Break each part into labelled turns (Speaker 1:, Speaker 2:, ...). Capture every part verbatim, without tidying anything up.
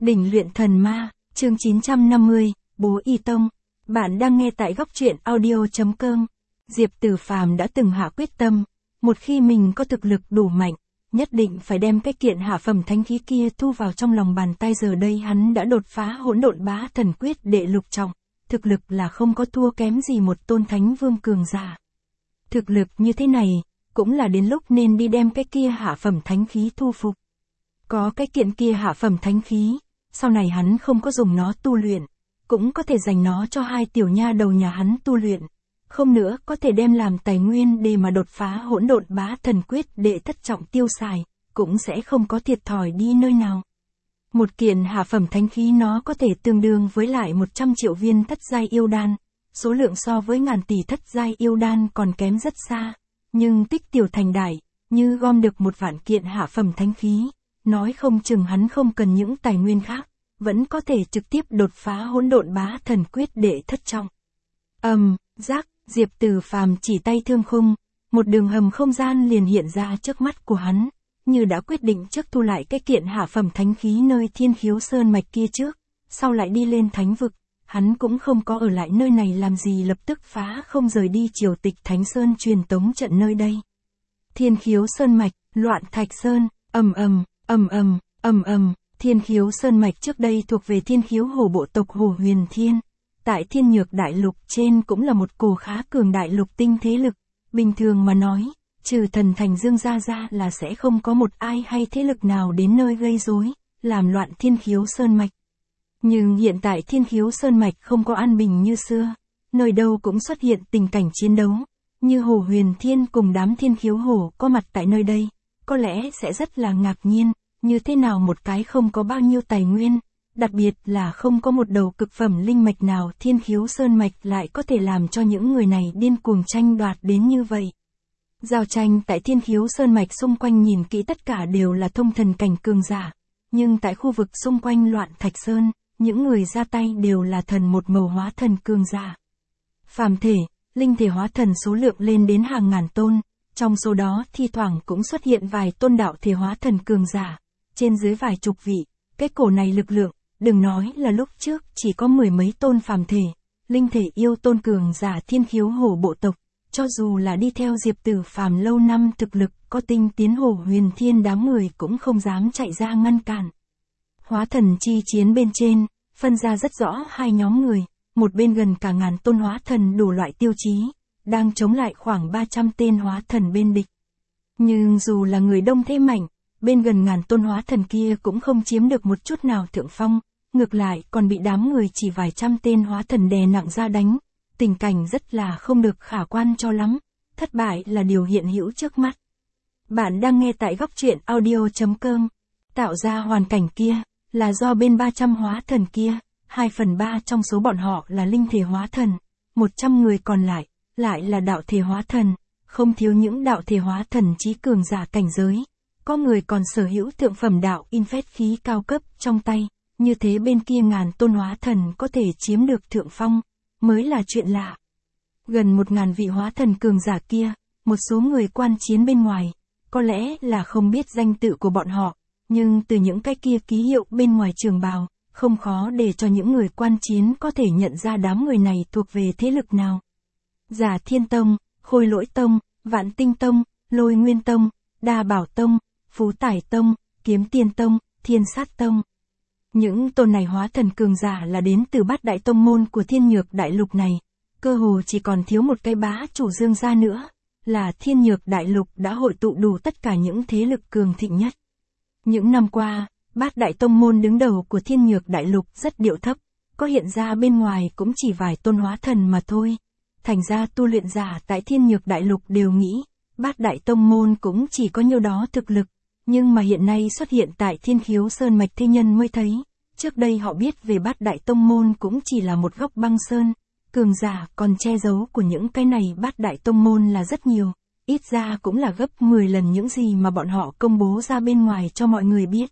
Speaker 1: Đỉnh luyện thần ma, chương chín trăm năm mươi, Bố Y Tông. Bạn đang nghe tại góc truyện audio.com. Diệp Tử Phàm đã từng hạ quyết tâm, một khi mình có thực lực đủ mạnh, nhất định phải đem cái kiện hạ phẩm thánh khí kia thu vào trong lòng bàn tay. Giờ đây hắn đã đột phá hỗn độn bá thần quyết đệ lục trọng, thực lực là không có thua kém gì một tôn thánh vương cường giả. Thực lực như thế này, cũng là đến lúc nên đi đem cái kia hạ phẩm thánh khí thu phục. Có cái kiện kia hạ phẩm thánh khí, sau này hắn không có dùng nó tu luyện, cũng có thể dành nó cho hai tiểu nha đầu nhà hắn tu luyện. Không nữa có thể đem làm tài nguyên để mà đột phá hỗn độn bá thần quyết đệ thất trọng tiêu xài, cũng sẽ không có thiệt thòi đi nơi nào. Một kiện hạ phẩm thánh khí nó có thể tương đương với lại một trăm triệu viên thất giai yêu đan, số lượng so với ngàn tỷ thất giai yêu đan còn kém rất xa, nhưng tích tiểu thành đại, như gom được một vạn kiện hạ phẩm thánh khí, nói không chừng hắn không cần những tài nguyên khác, vẫn có thể trực tiếp đột phá hỗn độn bá thần quyết đệ thất trọng. Ầm, um, giác, Diệp Tử Phàm chỉ tay thương khung, một đường hầm không gian liền hiện ra trước mắt của hắn, như đã quyết định trước thu lại cái kiện hạ phẩm thánh khí nơi Thiên Khiếu Sơn mạch kia trước, sau lại đi lên thánh vực, hắn cũng không có ở lại nơi này làm gì, lập tức phá không rời đi Triều Tịch Thánh Sơn truyền tống trận nơi đây. Thiên Khiếu Sơn mạch, Loạn Thạch Sơn, ầm ầm, ầm ầm, ầm ầm. Thiên Khiếu Sơn mạch trước đây thuộc về Thiên Khiếu Hồ bộ tộc Hồ Huyền Thiên, tại Thiên Nhược Đại Lục trên cũng là một cổ khá cường đại lục tinh thế lực, bình thường mà nói, trừ thần thành Dương gia ra là sẽ không có một ai hay thế lực nào đến nơi gây rối, làm loạn Thiên Khiếu Sơn mạch. Nhưng hiện tại Thiên Khiếu Sơn mạch không có an bình như xưa, nơi đâu cũng xuất hiện tình cảnh chiến đấu, như Hồ Huyền Thiên cùng đám Thiên Khiếu Hồ có mặt tại nơi đây, có lẽ sẽ rất là ngạc nhiên. Như thế nào một cái không có bao nhiêu tài nguyên, đặc biệt là không có một đầu cực phẩm linh mạch nào, Thiên Khiếu Sơn mạch lại có thể làm cho những người này điên cuồng tranh đoạt đến như vậy. Giao tranh tại Thiên Khiếu Sơn mạch xung quanh nhìn kỹ tất cả đều là thông thần cảnh cường giả, nhưng tại khu vực xung quanh Loạn Thạch Sơn, những người ra tay đều là thần một màu hóa thần cường giả. Phàm thể, linh thể hóa thần số lượng lên đến hàng ngàn tôn, trong số đó thi thoảng cũng xuất hiện vài tôn đạo thể hóa thần cường giả. Trên dưới vài chục vị, cái cổ này lực lượng, đừng nói là lúc trước chỉ có mười mấy tôn phàm thể, linh thể yêu tôn cường giả Thiên Khiếu Hồ bộ tộc, cho dù là đi theo Diệp Tử Phàm lâu năm thực lực có tinh tiến Hồ Huyền Thiên đám người cũng không dám chạy ra ngăn cản. Hóa thần chi chiến bên trên, phân ra rất rõ hai nhóm người, một bên gần cả ngàn tôn hóa thần đủ loại tiêu chí, đang chống lại khoảng ba trăm tên hóa thần bên địch. Nhưng dù là người đông thế mạnh, bên gần ngàn tôn hóa thần kia cũng không chiếm được một chút nào thượng phong, ngược lại còn bị đám người chỉ vài trăm tên hóa thần đè nặng ra đánh, tình cảnh rất là không được khả quan cho lắm, thất bại là điều hiện hữu trước mắt. Bạn đang nghe tại góc truyện audio.com, tạo ra hoàn cảnh kia, là do bên ba trăm hóa thần kia, hai phần ba trong số bọn họ là linh thể hóa thần, một trăm người còn lại, lại là đạo thể hóa thần, không thiếu những đạo thể hóa thần chí cường giả cảnh giới. Có người còn sở hữu thượng phẩm đạo in phét khí cao cấp trong tay, như thế bên kia ngàn tôn hóa thần có thể chiếm được thượng phong, mới là chuyện lạ. Gần một ngàn vị hóa thần cường giả kia, một số người quan chiến bên ngoài, có lẽ là không biết danh tự của bọn họ, nhưng từ những cái kia ký hiệu bên ngoài trường bào, không khó để cho những người quan chiến có thể nhận ra đám người này thuộc về thế lực nào. Giả Thiên Tông, Khôi Lỗi Tông, Vạn Tinh Tông, Lôi Nguyên Tông, Đa Bảo Tông, Phú Tải Tông, Kiếm Tiên Tông, Thiên Sát Tông. Những tôn này hóa thần cường giả là đến từ bát đại tông môn của Thiên Nhược Đại Lục này, cơ hồ chỉ còn thiếu một cái bá chủ Dương gia nữa, là Thiên Nhược Đại Lục đã hội tụ đủ tất cả những thế lực cường thịnh nhất. Những năm qua, bát đại tông môn đứng đầu của Thiên Nhược Đại Lục rất điệu thấp, có hiện ra bên ngoài cũng chỉ vài tôn hóa thần mà thôi, thành ra tu luyện giả tại Thiên Nhược Đại Lục đều nghĩ, bát đại tông môn cũng chỉ có nhiêu đó thực lực. Nhưng mà hiện nay xuất hiện tại Thiên Khiếu Sơn mạch thế nhân mới thấy, trước đây họ biết về bát đại tông môn cũng chỉ là một góc băng sơn, cường giả còn che giấu của những cái này bát đại tông môn là rất nhiều, ít ra cũng là gấp mười lần những gì mà bọn họ công bố ra bên ngoài cho mọi người biết.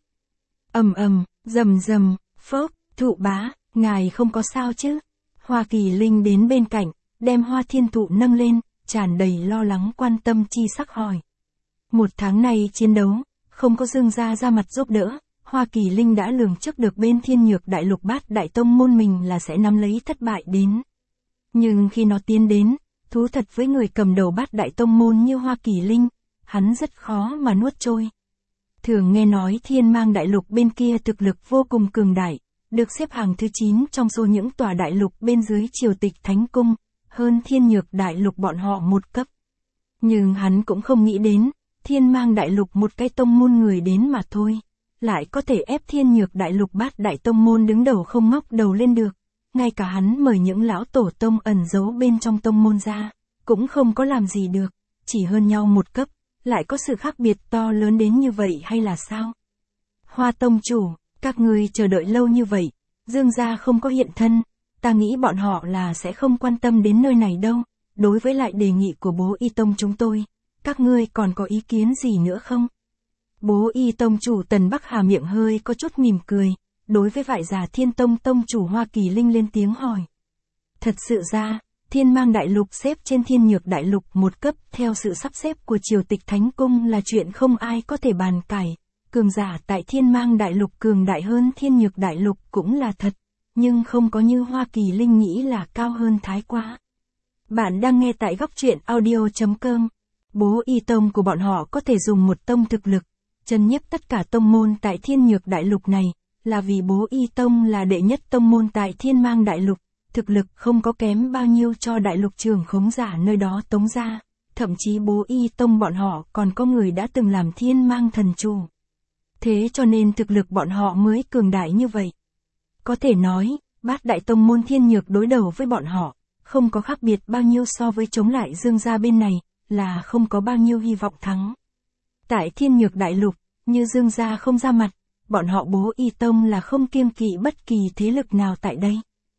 Speaker 1: Ầm ầm, rầm rầm, phốc, Thụ bá, ngài không có sao chứ? Hoa Kỳ Linh đến bên cạnh, đem Hoa Thiên Thụ nâng lên, tràn đầy lo lắng quan tâm chi sắc hỏi. Một tháng này chiến đấu, không có Dương gia ra mặt giúp đỡ, Hoa Kỳ Linh đã lường trước được bên Thiên Nhược Đại Lục Bát Đại Tông môn mình là sẽ nắm lấy thất bại đến. Nhưng khi nó tiến đến, thú thật với người cầm đầu Bát Đại Tông môn như Hoa Kỳ Linh, hắn rất khó mà nuốt trôi. Thường nghe nói Thiên Mang Đại Lục bên kia thực lực vô cùng cường đại, được xếp hàng thứ chín trong số những tòa đại lục bên dưới triều tịch Thánh Cung, hơn Thiên Nhược Đại Lục bọn họ một cấp. Nhưng hắn cũng không nghĩ đến, Thiên Mang Đại Lục một cái tông môn người đến mà thôi, lại có thể ép Thiên Nhược Đại Lục Bát Đại Tông môn đứng đầu không ngóc đầu lên được. Ngay cả hắn mời những lão tổ tông ẩn giấu bên trong tông môn ra, cũng không có làm gì được, chỉ hơn nhau một cấp, lại có sự khác biệt to lớn đến như vậy hay là sao? Hoa tông chủ, các ngươi chờ đợi lâu như vậy, Dương gia không có hiện thân, ta nghĩ bọn họ là sẽ không quan tâm đến nơi này đâu, đối với lại đề nghị của bố y tông chúng tôi, các ngươi còn có ý kiến gì nữa không? Bố y tông chủ Tần Bắc Hà miệng hơi có chút mỉm cười, đối với Vại Giả Thiên Tông tông chủ Hoa Kỳ Linh lên tiếng hỏi. Thật sự ra, Thiên Mang Đại Lục xếp trên Thiên Nhược Đại Lục một cấp theo sự sắp xếp của triều tịch Thánh Cung là chuyện không ai có thể bàn cãi. Cường giả tại Thiên Mang Đại Lục cường đại hơn Thiên Nhược Đại Lục cũng là thật, nhưng không có như Hoa Kỳ Linh nghĩ là cao hơn thái quá. Bạn đang nghe tại góc truyện audio chấm com. Bố y tông của bọn họ có thể dùng một tông thực lực, chân nhiếp tất cả tông môn tại Thiên Nhược Đại Lục này, là vì bố y tông là đệ nhất tông môn tại Thiên Mang Đại Lục, thực lực không có kém bao nhiêu cho đại lục trưởng khống giả nơi đó tống ra, thậm chí bố y tông bọn họ còn có người đã từng làm Thiên Mang thần chủ. Thế cho nên thực lực bọn họ mới cường đại như vậy. Có thể nói, Bát Đại Tông môn Thiên Nhược đối đầu với bọn họ, không có khác biệt bao nhiêu so với chống lại Dương gia bên này, là không có bao nhiêu hy vọng thắng. Tại Thiên Nhược Đại Lục, như Dương gia không ra mặt, bọn họ bố y tông là không kiêng kỵ bất kỳ thế lực nào tại đây.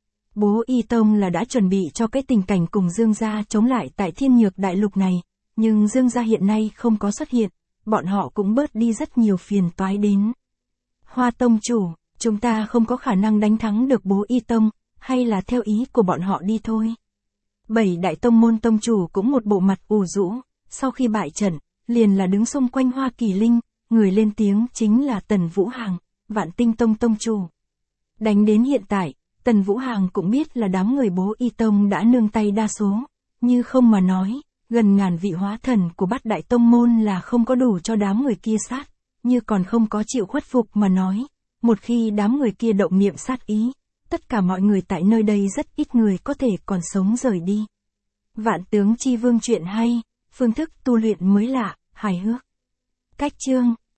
Speaker 1: Bố y tông là đã chuẩn bị cho cái tình cảnh cùng Dương gia chống lại tại Thiên Nhược Đại Lục này, nhưng Dương gia hiện nay không có xuất hiện, bọn họ cũng bớt đi rất nhiều phiền toái đến. Hoa tông chủ, chúng ta không có khả năng đánh thắng được bố y tông, hay là theo ý của bọn họ đi thôi. Bảy đại tông môn tông chủ cũng một bộ mặt ủ rũ, sau khi bại trận, liền là đứng xung quanh Hoa Kỳ Linh, người lên tiếng chính là Tần Vũ Hàng, Vạn Tinh Tông tông chủ. Đánh đến hiện tại, Tần Vũ Hàng cũng biết là đám người bố y tông đã nương tay đa số, như không mà nói, gần ngàn vị hóa thần của Bát Đại Tông môn là không có đủ cho đám người kia sát, như còn không có chịu khuất phục mà nói, một khi đám người kia động niệm sát ý, tất cả mọi người tại nơi đây rất ít người có thể còn sống rời đi. Vạn Tướng Chi Vương chuyện hay, phương thức tu luyện mới lạ, hài hước. Cách chương